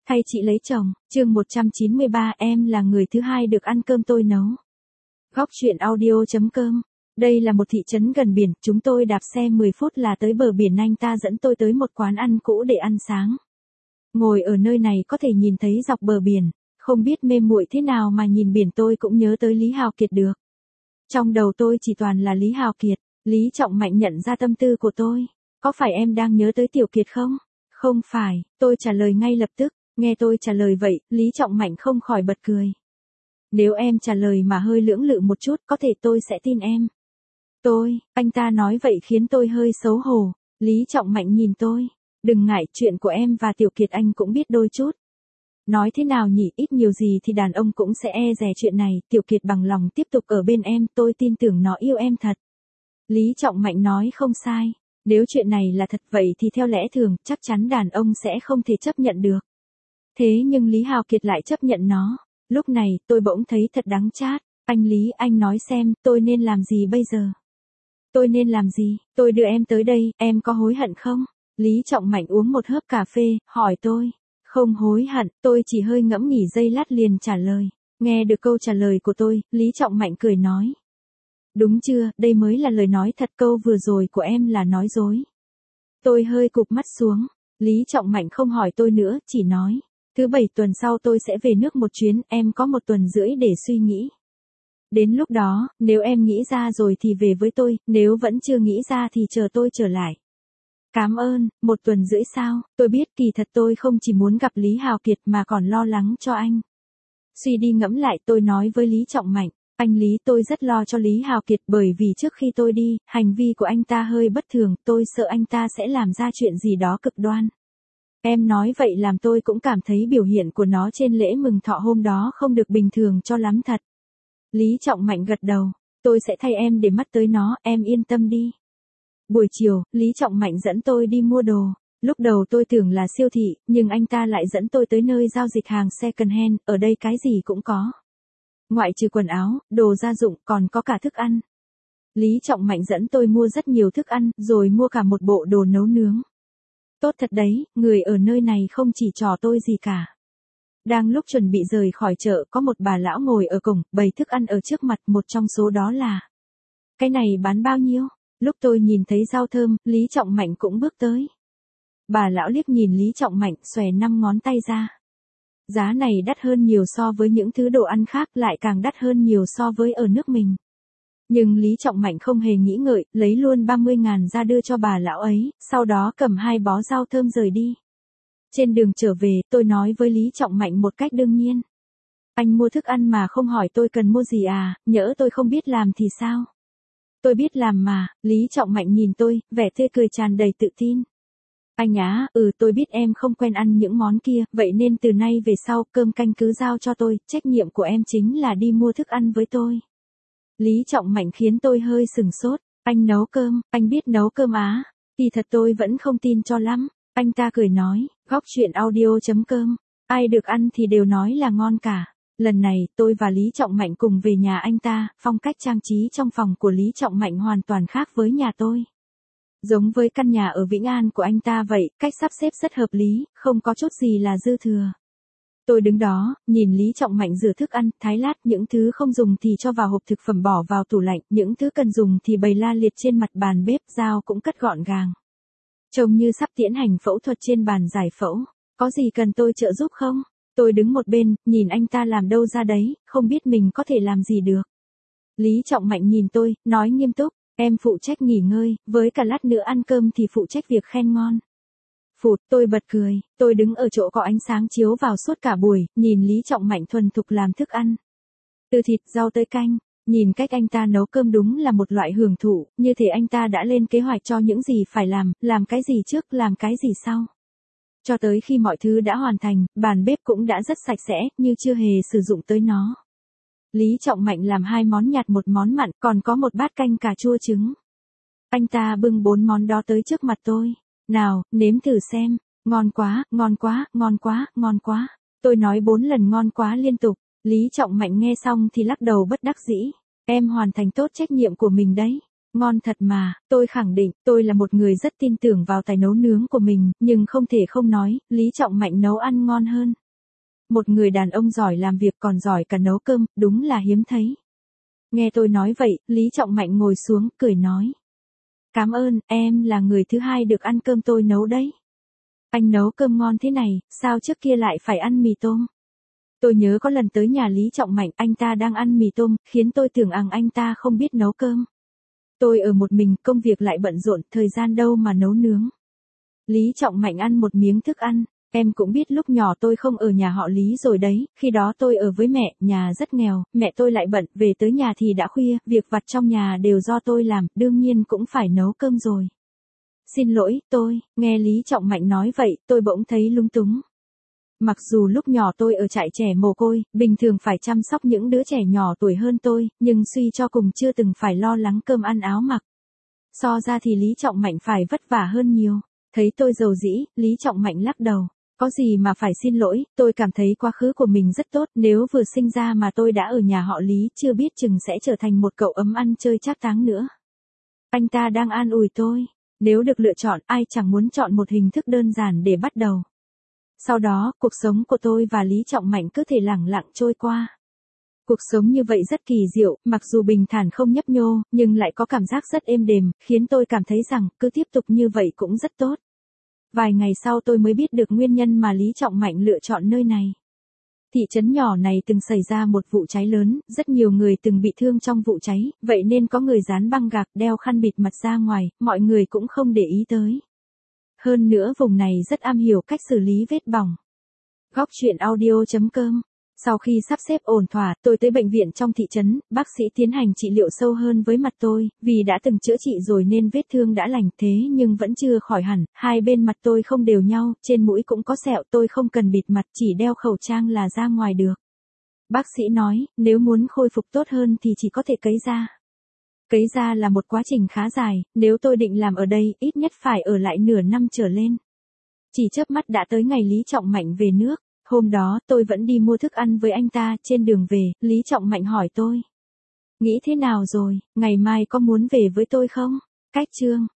Thay chị lấy chồng, chương 193 em là người thứ hai được ăn cơm tôi nấu. Góc chuyện audio.com. Đây là một thị trấn gần biển, chúng tôi đạp xe 10 phút là tới bờ biển. Anh ta dẫn tôi tới một quán ăn cũ để ăn sáng. Ngồi ở nơi này có thể nhìn thấy dọc bờ biển, không biết mê muội thế nào mà nhìn biển tôi cũng nhớ tới Lý Hào Kiệt được. Trong đầu tôi chỉ toàn là Lý Hào Kiệt. Lý Trọng Mạnh nhận ra tâm tư của tôi. Có phải em đang nhớ tới Tiểu Kiệt không? Không phải, tôi trả lời ngay lập tức. Nghe tôi trả lời vậy, Lý Trọng Mạnh không khỏi bật cười. Nếu em trả lời mà hơi lưỡng lự một chút, có thể tôi sẽ tin em. Anh ta nói vậy khiến tôi hơi xấu hổ. Lý Trọng Mạnh nhìn tôi. Đừng ngại, chuyện của em và Tiểu Kiệt anh cũng biết đôi chút. Nói thế nào nhỉ, ít nhiều gì thì đàn ông cũng sẽ e dè chuyện này. Tiểu Kiệt bằng lòng tiếp tục ở bên em, tôi tin tưởng nó yêu em thật. Lý Trọng Mạnh nói không sai. Nếu chuyện này là thật vậy thì theo lẽ thường, chắc chắn đàn ông sẽ không thể chấp nhận được. Thế nhưng Lý Hào Kiệt lại chấp nhận nó. Lúc này, tôi bỗng thấy thật đắng chát. Anh Lý, anh nói xem, tôi nên làm gì bây giờ? Tôi nên làm gì? Tôi đưa em tới đây, em có hối hận không? Lý Trọng Mạnh uống một hớp cà phê, hỏi tôi. Không hối hận, tôi chỉ hơi ngẫm nghỉ giây lát liền trả lời. Nghe được câu trả lời của tôi, Lý Trọng Mạnh cười nói. Đúng chưa, đây mới là lời nói thật, câu vừa rồi của em là nói dối. Tôi hơi cụp mắt xuống. Lý Trọng Mạnh không hỏi tôi nữa, chỉ nói. Thứ 7 tuần sau tôi sẽ về nước một chuyến, em có 1 tuần rưỡi để suy nghĩ. Đến lúc đó, nếu em nghĩ ra rồi thì về với tôi, nếu vẫn chưa nghĩ ra thì chờ tôi trở lại. Cảm ơn, 1 tuần rưỡi sao? Tôi biết kỳ thật tôi không chỉ muốn gặp Lý Hào Kiệt mà còn lo lắng cho anh. Suy đi ngẫm lại tôi nói với Lý Trọng Mạnh. Anh Lý, tôi rất lo cho Lý Hào Kiệt bởi vì trước khi tôi đi, hành vi của anh ta hơi bất thường, tôi sợ anh ta sẽ làm ra chuyện gì đó cực đoan. Em nói vậy làm tôi cũng cảm thấy biểu hiện của nó trên lễ mừng thọ hôm đó không được bình thường cho lắm thật. Lý Trọng Mạnh gật đầu, tôi sẽ thay em để mắt tới nó, em yên tâm đi. Buổi chiều, Lý Trọng Mạnh dẫn tôi đi mua đồ. Lúc đầu tôi tưởng là siêu thị, nhưng anh ta lại dẫn tôi tới nơi giao dịch hàng second hand, ở đây cái gì cũng có. Ngoại trừ quần áo, đồ gia dụng còn có cả thức ăn. Lý Trọng Mạnh dẫn tôi mua rất nhiều thức ăn, rồi mua cả một bộ đồ nấu nướng. Tốt thật đấy, người ở nơi này không chỉ trò tôi gì cả. Đang lúc chuẩn bị rời khỏi chợ, có một bà lão ngồi ở cổng, bày thức ăn ở trước mặt, một trong số đó là. Cái này bán bao nhiêu? Lúc tôi nhìn thấy rau thơm, Lý Trọng Mạnh cũng bước tới. Bà lão liếc nhìn Lý Trọng Mạnh, xòe 5 ngón tay ra. Giá này đắt hơn nhiều so với những thứ đồ ăn khác, lại càng đắt hơn nhiều so với ở nước mình. Nhưng Lý Trọng Mạnh không hề nghĩ ngợi, lấy luôn 30.000 ra đưa cho bà lão ấy, sau đó cầm 2 bó rau thơm rời đi. Trên đường trở về, tôi nói với Lý Trọng Mạnh một cách đương nhiên. Anh mua thức ăn mà không hỏi tôi cần mua gì à, nhỡ tôi không biết làm thì sao? Tôi biết làm mà, Lý Trọng Mạnh nhìn tôi, vẻ tươi cười tràn đầy tự tin. Anh á, tôi biết em không quen ăn những món kia, vậy nên từ nay về sau, cơm canh cứ giao cho tôi, trách nhiệm của em chính là đi mua thức ăn với tôi. Lý Trọng Mạnh khiến tôi hơi sừng sốt, anh nấu cơm, anh biết nấu cơm á? Thì thật tôi vẫn không tin cho lắm. Anh ta cười nói, góc chuyện audio.com, ai được ăn thì đều nói là ngon cả. Lần này, tôi và Lý Trọng Mạnh cùng về nhà anh ta, phong cách trang trí trong phòng của Lý Trọng Mạnh hoàn toàn khác với nhà tôi. Giống với căn nhà ở Vĩnh An của anh ta vậy, cách sắp xếp rất hợp lý, không có chút gì là dư thừa. Tôi đứng đó, nhìn Lý Trọng Mạnh rửa thức ăn, thái lát, những thứ không dùng thì cho vào hộp thực phẩm bỏ vào tủ lạnh, những thứ cần dùng thì bày la liệt trên mặt bàn bếp, dao cũng cất gọn gàng. Trông như sắp tiến hành phẫu thuật trên bàn giải phẫu. Có gì cần tôi trợ giúp không? Tôi đứng một bên, nhìn anh ta làm đâu ra đấy, không biết mình có thể làm gì được. Lý Trọng Mạnh nhìn tôi, nói nghiêm túc, em phụ trách nghỉ ngơi, với cả lát nữa ăn cơm thì phụ trách việc khen ngon. Phụt, tôi bật cười, tôi đứng ở chỗ có ánh sáng chiếu vào suốt cả buổi, nhìn Lý Trọng Mạnh thuần thục làm thức ăn. Từ thịt, rau tới canh, nhìn cách anh ta nấu cơm đúng là một loại hưởng thụ, như thể anh ta đã lên kế hoạch cho những gì phải làm cái gì trước, làm cái gì sau. Cho tới khi mọi thứ đã hoàn thành, bàn bếp cũng đã rất sạch sẽ, như chưa hề sử dụng tới nó. Lý Trọng Mạnh làm 2 món nhạt 1 món mặn, còn có một bát canh cà chua trứng. Anh ta bưng 4 món đó tới trước mặt tôi. Nào, nếm thử xem, ngon quá, ngon quá, ngon quá, ngon quá. Tôi nói 4 lần ngon quá liên tục. Lý Trọng Mạnh nghe xong thì lắc đầu bất đắc dĩ. Em hoàn thành tốt trách nhiệm của mình đấy. Ngon thật mà, tôi khẳng định, tôi là một người rất tin tưởng vào tài nấu nướng của mình, nhưng không thể không nói, Lý Trọng Mạnh nấu ăn ngon hơn. Một người đàn ông giỏi làm việc còn giỏi cả nấu cơm, đúng là hiếm thấy. Nghe tôi nói vậy, Lý Trọng Mạnh ngồi xuống, cười nói. Cảm ơn, em là người thứ hai được ăn cơm tôi nấu đấy. Anh nấu cơm ngon thế này, sao trước kia lại phải ăn mì tôm? Tôi nhớ có lần tới nhà Lý Trọng Mạnh, anh ta đang ăn mì tôm, khiến tôi tưởng rằng anh ta không biết nấu cơm. Tôi ở một mình, công việc lại bận rộn, thời gian đâu mà nấu nướng. Lý Trọng Mạnh ăn một miếng thức ăn, em cũng biết lúc nhỏ tôi không ở nhà họ Lý rồi đấy, khi đó tôi ở với mẹ, nhà rất nghèo, mẹ tôi lại bận, về tới nhà thì đã khuya, việc vặt trong nhà đều do tôi làm, đương nhiên cũng phải nấu cơm rồi. Xin lỗi, nghe Lý Trọng Mạnh nói vậy, tôi bỗng thấy lung túng. Mặc dù lúc nhỏ tôi ở trại trẻ mồ côi, bình thường phải chăm sóc những đứa trẻ nhỏ tuổi hơn tôi, nhưng suy cho cùng chưa từng phải lo lắng cơm ăn áo mặc. So ra thì Lý Trọng Mạnh phải vất vả hơn nhiều. Thấy tôi dầu dĩ, Lý Trọng Mạnh lắc đầu. Có gì mà phải xin lỗi, tôi cảm thấy quá khứ của mình rất tốt, nếu vừa sinh ra mà tôi đã ở nhà họ Lý, chưa biết chừng sẽ trở thành một cậu ấm ăn chơi trác táng nữa. Anh ta đang an ủi tôi. Nếu được lựa chọn, ai chẳng muốn chọn một hình thức đơn giản để bắt đầu. Sau đó, cuộc sống của tôi và Lý Trọng Mạnh cứ thể lẳng lặng trôi qua. Cuộc sống như vậy rất kỳ diệu, mặc dù bình thản không nhấp nhô, nhưng lại có cảm giác rất êm đềm, khiến tôi cảm thấy rằng, cứ tiếp tục như vậy cũng rất tốt. Vài ngày sau tôi mới biết được nguyên nhân mà Lý Trọng Mạnh lựa chọn nơi này. Thị trấn nhỏ này từng xảy ra một vụ cháy lớn, rất nhiều người từng bị thương trong vụ cháy, vậy nên có người dán băng gạc đeo khăn bịt mặt ra ngoài, mọi người cũng không để ý tới. Hơn nữa vùng này rất am hiểu cách xử lý vết bỏng. Góc truyện audio.com. Sau khi sắp xếp ổn thỏa, tôi tới bệnh viện trong thị trấn, bác sĩ tiến hành trị liệu sâu hơn với mặt tôi, vì đã từng chữa trị rồi nên vết thương đã lành, thế nhưng vẫn chưa khỏi hẳn, hai bên mặt tôi không đều nhau, trên mũi cũng có sẹo, tôi không cần bịt mặt, chỉ đeo khẩu trang là ra ngoài được. Bác sĩ nói, nếu muốn khôi phục tốt hơn thì chỉ có thể cấy da. Cấy da là một quá trình khá dài, nếu tôi định làm ở đây, ít nhất phải ở lại nửa năm trở lên. Chỉ chớp mắt đã tới ngày Lý Trọng Mạnh về nước. Hôm đó, tôi vẫn đi mua thức ăn với anh ta, trên đường về, Lý Trọng Mạnh hỏi tôi. Nghĩ thế nào rồi, ngày mai có muốn về với tôi không? Cách chương.